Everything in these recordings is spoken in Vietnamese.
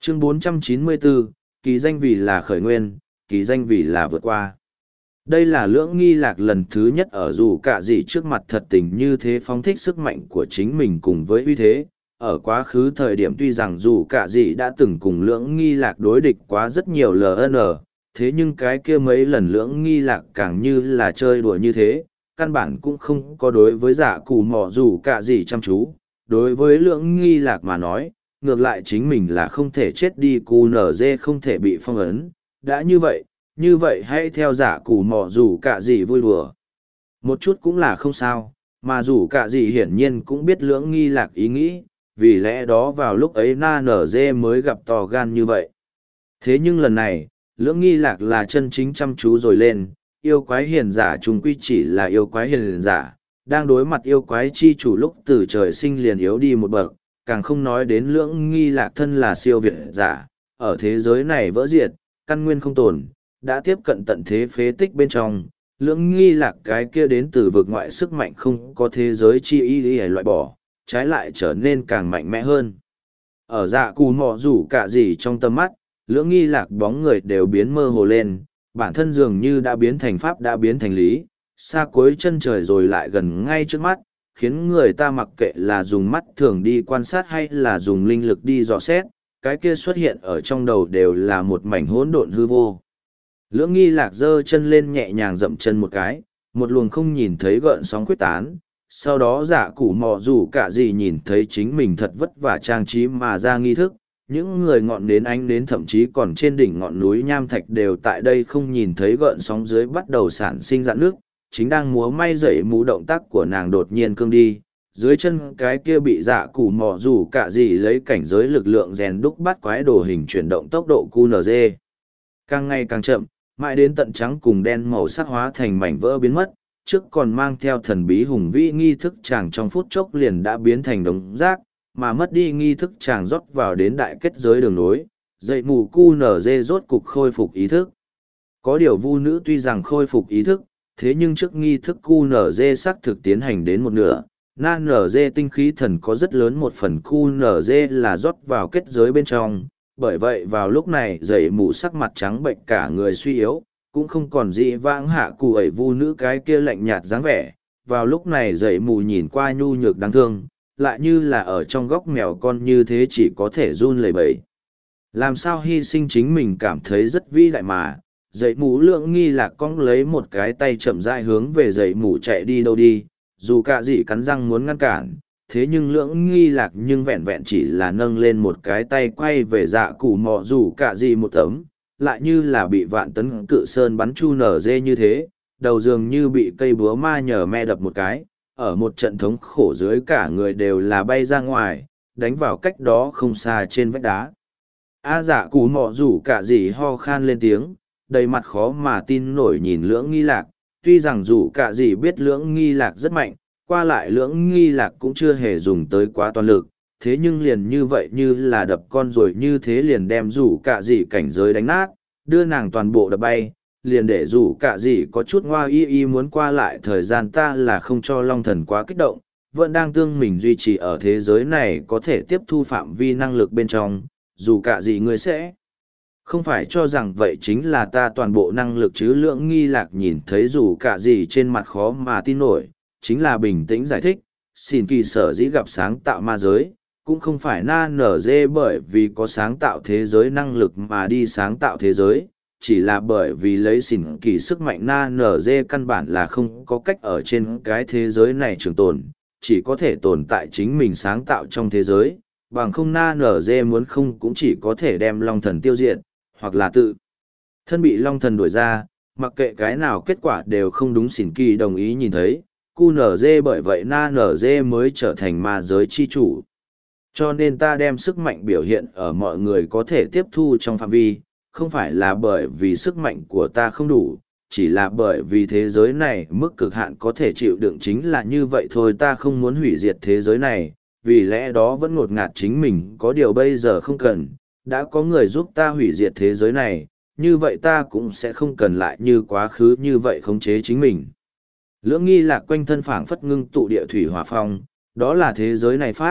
Chương 494, kỳ danh vì là khởi nguyên, kỳ danh vì là vượt qua. Đây là Lưỡng Nghi Lạc lần thứ nhất ở dù cả gì trước mặt thật tình như thế phóng thích sức mạnh của chính mình cùng với uy thế. Ở quá khứ thời điểm tuy rằng dù cả gì đã từng cùng Lưỡng Nghi Lạc đối địch quá rất nhiều LN, thế nhưng cái kia mấy lần Lưỡng Nghi Lạc càng như là chơi đùa như thế, căn bản cũng không có đối với giả cù mò dù cả gì chăm chú. Đối với Lưỡng Nghi Lạc mà nói, ngược lại chính mình là không thể chết đi, cu nở dê không thể bị phong ấn. Đã như vậy hãy theo giả cù mò dù cả gì vui đùa một chút cũng là không sao, mà dù cả gì hiển nhiên cũng biết Lưỡng Nghi Lạc ý nghĩ, vì lẽ đó vào lúc ấy na nở dê mới gặp to gan như vậy. Thế nhưng lần này Lưỡng Nghi Lạc là chân chính chăm chú rồi lên. Yêu quái hiền giả chúng quy chỉ là yêu quái hiền giả, đang đối mặt yêu quái chi chủ lúc từ trời sinh liền yếu đi một bậc, càng không nói đến Lưỡng Nghi Lạc thân là siêu việt giả, ở thế giới này vỡ diệt, căn nguyên không tồn, đã tiếp cận tận thế phế tích bên trong. Lưỡng Nghi Lạc cái kia đến từ vực ngoại sức mạnh không có thế giới chi ý loại bỏ, trái lại trở nên càng mạnh mẽ hơn. Ở dạ cù mò rủ cả gì trong tầm mắt, Lưỡng Nghi Lạc bóng người đều biến mơ hồ lên, bản thân dường như đã biến thành pháp, đã biến thành lý, xa cuối chân trời rồi lại gần ngay trước mắt, khiến người ta mặc kệ là dùng mắt thường đi quan sát hay là dùng linh lực đi dò xét, cái kia xuất hiện ở trong đầu đều là một mảnh hỗn độn hư vô. Lưỡng Nghi Lạc giơ chân lên nhẹ nhàng dậm chân một cái, một luồng không nhìn thấy gợn sóng quyết tán. Sau đó giả củ mò dù cả gì nhìn thấy chính mình thật vất vả trang trí mà ra nghi thức, những người ngọn nến ánh nến thậm chí còn trên đỉnh ngọn núi nham thạch đều tại đây không nhìn thấy gợn sóng dưới bắt đầu sản sinh rạn nước, chính đang múa may dậy mũ động tác của nàng đột nhiên cương đi, dưới chân cái kia bị dạ củ mò dù cả gì lấy cảnh giới lực lượng rèn đúc bắt quái đồ hình chuyển động tốc độ QNZ. Càng ngày càng chậm, mãi đến tận trắng cùng đen màu sắc hóa thành mảnh vỡ biến mất, trước còn mang theo thần bí hùng vĩ nghi thức chàng trong phút chốc liền đã biến thành đống rác, mà mất đi nghi thức chàng rót vào đến đại kết giới đường nối, dậy mù QNZ rốt cục khôi phục ý thức. Có điều vu nữ tuy rằng khôi phục ý thức, thế nhưng trước nghi thức QNZ xác thực tiến hành đến một nửa, na NG tinh khí thần có rất lớn một phần QNZ là rót vào kết giới bên trong, bởi vậy vào lúc này dậy mù sắc mặt trắng bệnh cả người suy yếu, cũng không còn dị vãng hạ cụ ẩy vu nữ cái kia lạnh nhạt dáng vẻ. Vào lúc này dậy mù nhìn qua nhu nhược đáng thương, lại như là ở trong góc mèo con như thế chỉ có thể run lẩy bẩy. Làm sao hy sinh chính mình cảm thấy rất vĩ đại mà, dậy mù Lưỡng Nghi Lạc cong lấy một cái tay chậm rãi hướng về dậy mù chạy đi đâu đi, dù cả gì cắn răng muốn ngăn cản, thế nhưng Lưỡng Nghi Lạc nhưng vẹn vẹn chỉ là nâng lên một cái tay quay về dạ củ mò dù cả gì một tấm, lại như là bị vạn tấn cự sơn bắn chu nở dê như thế, đầu dường như bị cây búa ma nhờ me đập một cái, ở một trận thống khổ dưới cả người đều là bay ra ngoài, đánh vào cách đó không xa trên vách đá. Dạ củ mò dù cả gì ho khan lên tiếng, đầy mặt khó mà tin nổi nhìn Lưỡng Nghi Lạc, tuy rằng dù cả gì biết Lưỡng Nghi Lạc rất mạnh, qua lại Lưỡng Nghi Lạc cũng chưa hề dùng tới quá toàn lực, thế nhưng liền như vậy như là đập con rồi như thế liền đem rủ cả gì cảnh giới đánh nát, đưa nàng toàn bộ đập bay, liền để rủ cả gì có chút ngoa y muốn qua lại thời gian ta là không cho Long Thần quá kích động, vẫn đang tương mình duy trì ở thế giới này có thể tiếp thu phạm vi năng lực bên trong, dù cả gì ngươi sẽ không phải cho rằng vậy chính là ta toàn bộ năng lực chứ. Lưỡng Nghi Lạc nhìn thấy dù cả gì trên mặt khó mà tin nổi, chính là bình tĩnh giải thích, xin kỳ sở dĩ gặp sáng tạo ma giới, cũng không phải na nở dê bởi vì có sáng tạo thế giới năng lực mà đi sáng tạo thế giới, chỉ là bởi vì lấy xỉn kỳ sức mạnh na nở dê căn bản là không có cách ở trên cái thế giới này trường tồn, chỉ có thể tồn tại chính mình sáng tạo trong thế giới, bằng không na nở dê muốn không cũng chỉ có thể đem Long Thần tiêu diệt, hoặc là tự thân bị Long Thần đuổi ra, mặc kệ cái nào kết quả đều không đúng. Xỉn kỳ đồng ý nhìn thấy QNZ, bởi vậy na NG mới trở thành ma giới chi chủ. Cho nên ta đem sức mạnh biểu hiện ở mọi người có thể tiếp thu trong phạm vi, không phải là bởi vì sức mạnh của ta không đủ, chỉ là bởi vì thế giới này mức cực hạn có thể chịu đựng chính là như vậy thôi. Ta không muốn hủy diệt thế giới này, vì lẽ đó vẫn ngột ngạt chính mình, có điều bây giờ không cần, đã có người giúp ta hủy diệt thế giới này, như vậy ta cũng sẽ không cần lại như quá khứ như vậy khống chế chính mình. Lưỡng Nghi Lạc quanh thân phảng phất ngưng tụ địa thủy hỏa phong, đó là thế giới này pháp,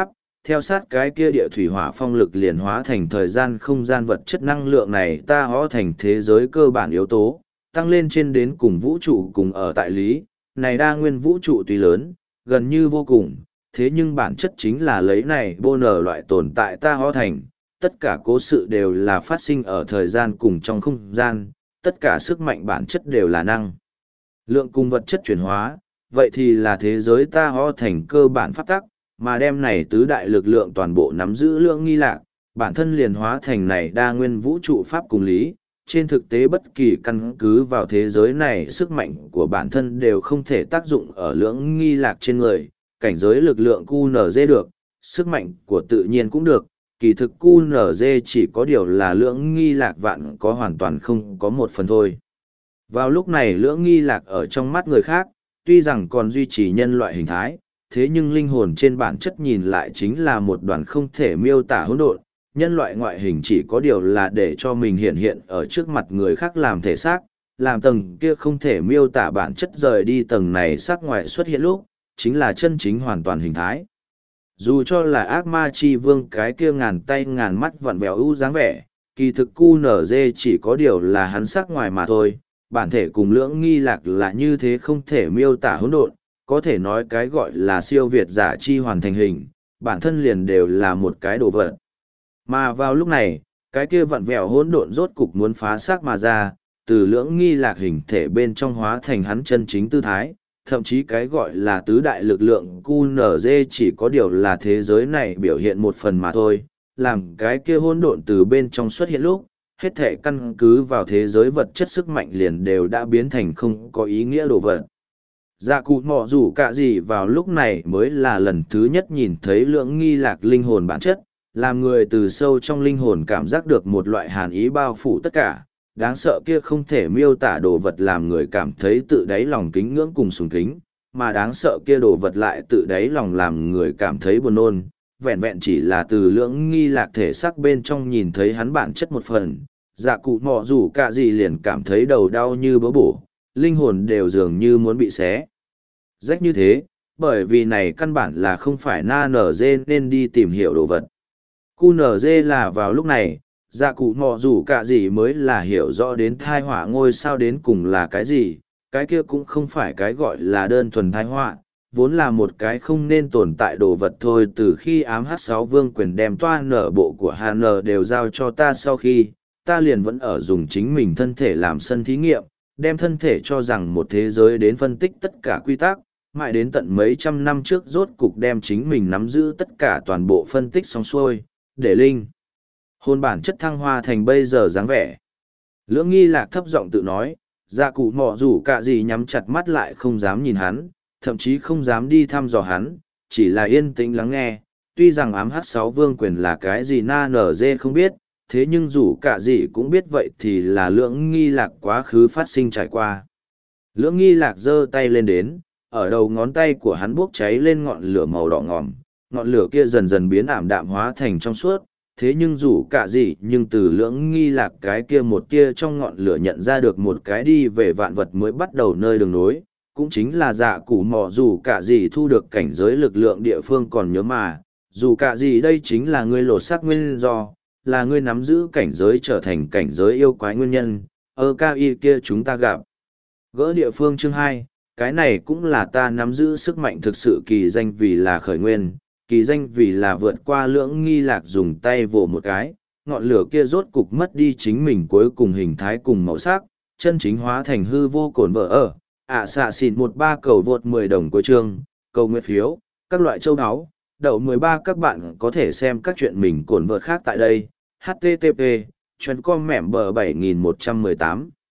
theo sát cái kia địa thủy hỏa phong lực liền hóa thành thời gian không gian vật chất năng lượng này ta hóa thành thế giới cơ bản yếu tố, tăng lên trên đến cùng vũ trụ cùng ở tại lý, này đa nguyên vũ trụ tuy lớn, gần như vô cùng, thế nhưng bản chất chính là lấy này bô nở loại tồn tại ta hóa thành, tất cả cố sự đều là phát sinh ở thời gian cùng trong không gian, tất cả sức mạnh bản chất đều là năng lượng cùng vật chất chuyển hóa, vậy thì là thế giới ta hóa thành cơ bản pháp tắc, mà đem này tứ đại lực lượng toàn bộ nắm giữ lượng nghi lạc, bản thân liền hóa thành này đa nguyên vũ trụ pháp cùng lý. Trên thực tế bất kỳ căn cứ vào thế giới này sức mạnh của bản thân đều không thể tác dụng ở lưỡng nghi lạc trên người, cảnh giới lực lượng QNZ được, sức mạnh của tự nhiên cũng được, kỳ thực QNZ chỉ có điều là lưỡng nghi lạc vạn có hoàn toàn không có một phần thôi. Vào lúc này lưỡng nghi lạc ở trong mắt người khác, tuy rằng còn duy trì nhân loại hình thái, thế nhưng linh hồn trên bản chất nhìn lại chính là một đoàn không thể miêu tả hỗn độn. Nhân loại ngoại hình chỉ có điều là để cho mình hiện hiện ở trước mặt người khác làm thể xác, làm tầng kia không thể miêu tả bản chất rời đi tầng này xác ngoại xuất hiện lúc, chính là chân chính hoàn toàn hình thái. Dù cho là ác ma chi vương cái kia ngàn tay ngàn mắt vặn vẹo ưu dáng vẻ, kỳ thực QNZ chỉ có điều là hắn sắc ngoài mà thôi, bản thể cùng lưỡng nghi lạc là như thế không thể miêu tả hỗn độn, có thể nói cái gọi là siêu việt giả chi hoàn thành hình, bản thân liền đều là một cái đồ vật. Mà vào lúc này, cái kia vặn vẹo hỗn độn rốt cục muốn phá xác mà ra, từ lưỡng nghi lạc hình thể bên trong hóa thành hắn chân chính tư thái, thậm chí cái gọi là tứ đại lực lượng QNZ chỉ có điều là thế giới này biểu hiện một phần mà thôi, làm cái kia hỗn độn từ bên trong xuất hiện lúc, hết thể căn cứ vào thế giới vật chất sức mạnh liền đều đã biến thành không có ý nghĩa đồ vật. Dạ cụ mọ rủ cả gì vào lúc này mới là lần thứ nhất nhìn thấy lưỡng nghi lạc linh hồn bản chất, làm người từ sâu trong linh hồn cảm giác được một loại hàn ý bao phủ tất cả, đáng sợ kia không thể miêu tả đồ vật làm người cảm thấy tự đáy lòng kính ngưỡng cùng sùng kính, mà đáng sợ kia đồ vật lại tự đáy lòng làm người cảm thấy buồn nôn, vẹn vẹn chỉ là từ lưỡng nghi lạc thể sắc bên trong nhìn thấy hắn bản chất một phần, dạ cụ mọ rủ cả gì liền cảm thấy đầu đau như bớ bổ, linh hồn đều dường như muốn bị xé rách như thế, bởi vì này căn bản là không phải na nở dê nên đi tìm hiểu đồ vật. QNZ là vào lúc này, dạ cụ mọ rủ cả gì mới là hiểu rõ đến thai họa ngôi sao đến cùng là cái gì, cái kia cũng không phải cái gọi là đơn thuần thai họa, vốn là một cái không nên tồn tại đồ vật thôi. Từ khi ám H6 vương quyền đem toa nở bộ của HN đều giao cho ta sau khi, ta liền vẫn ở dùng chính mình thân thể làm sân thí nghiệm, đem thân thể cho rằng một thế giới đến phân tích tất cả quy tắc, mãi đến tận mấy trăm năm trước rốt cục đem chính mình nắm giữ tất cả toàn bộ phân tích xong xuôi, để linh hồn bản chất thăng hoa thành bây giờ dáng vẻ. Lưỡng nghi lạc thấp giọng tự nói, dạ cụ mọ rủ cả gì nhắm chặt mắt lại không dám nhìn hắn, thậm chí không dám đi thăm dò hắn, chỉ là yên tĩnh lắng nghe. Tuy rằng ám H6 vương quyền là cái gì na nở dê không biết, thế nhưng rủ cả gì cũng biết vậy thì là lưỡng nghi lạc quá khứ phát sinh trải qua. Lưỡng nghi lạc giơ tay lên đến, ở đầu ngón tay của hắn bốc cháy lên ngọn lửa màu đỏ ngòm, ngọn lửa kia dần dần biến ảm đạm hóa thành trong suốt, thế nhưng rủ cả gì nhưng từ lưỡng nghi lạc cái kia một tia trong ngọn lửa nhận ra được một cái đi về vạn vật mới bắt đầu nơi đường nối, cũng chính là dạ cụ mò rủ cả gì thu được cảnh giới lực lượng địa phương còn nhớ mà, dù cả gì đây chính là ngươi lột xác nguyên do, là ngươi nắm giữ cảnh giới trở thành cảnh giới yêu quái nguyên nhân, ở cao y kia chúng ta gặp. Gỡ địa phương chương 2, cái này cũng là ta nắm giữ sức mạnh thực sự kỳ danh vì là khởi nguyên, kỳ danh vì là vượt qua lưỡng nghi lạc dùng tay vồ một cái, ngọn lửa kia rốt cục mất đi chính mình cuối cùng hình thái cùng màu sắc, chân chính hóa thành hư vô cồn vỡ ở. Xạ xịn 13 cầu vượt 10 đồng của chương, cầu nguyện phiếu, các loại châu áo, đậu 13 các bạn có thể xem các chuyện mình cồn vợt khác tại đây, http, chuyên com mẻm bờ 7118.